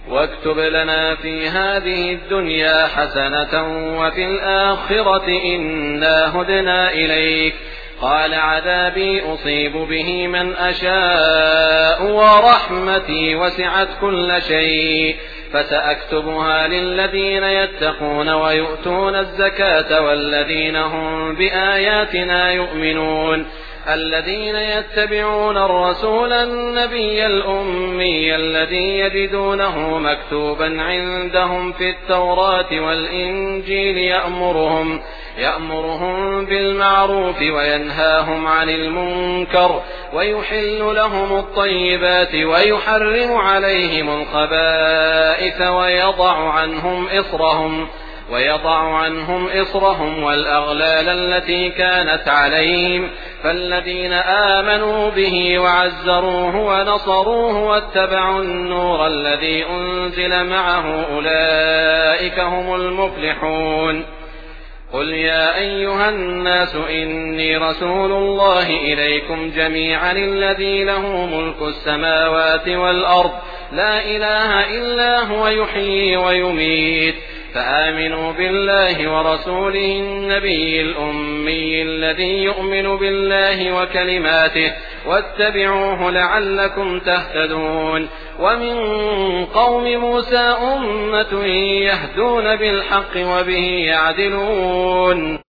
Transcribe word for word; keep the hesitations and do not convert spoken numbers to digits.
واكتب لنا في هذه الدنيا حسنة وفي الآخرة إنا هدنا إليك. قال عذابي أصيب به من أشاء ورحمتي وسعت كل شيء فسأكتبها للذين يتقون ويؤتون الزكاة والذين هم بآياتنا يؤمنون الذين يتبعون الرسول النبي الأمي الذي يجدونه مكتوبا عندهم في التوراة والإنجيل يأمرهم يأمرهم بالمعروف وينهاهم عن المنكر ويحل لهم الطيبات ويحرم عليهم الخبائث ويضع عنهم إصرهم ويضع عنهم إصرهم والأغلال التي كانت عليهم فالذين آمنوا به وعزروه ونصروه واتبعوا النور الذي أنزل معه أولئك هم المفلحون. قل يا أيها الناس إني رسول الله إليكم جميعا الذي له ملك السماوات والأرض لا إله إلا هو يحيي ويميت فآمنوا بالله ورسوله النبي الأمي الذي يؤمن بالله وكلماته واتبعوه لعلكم تهتدون. ومن قوم موسى أمة يهدون بالحق وبه يعدلون.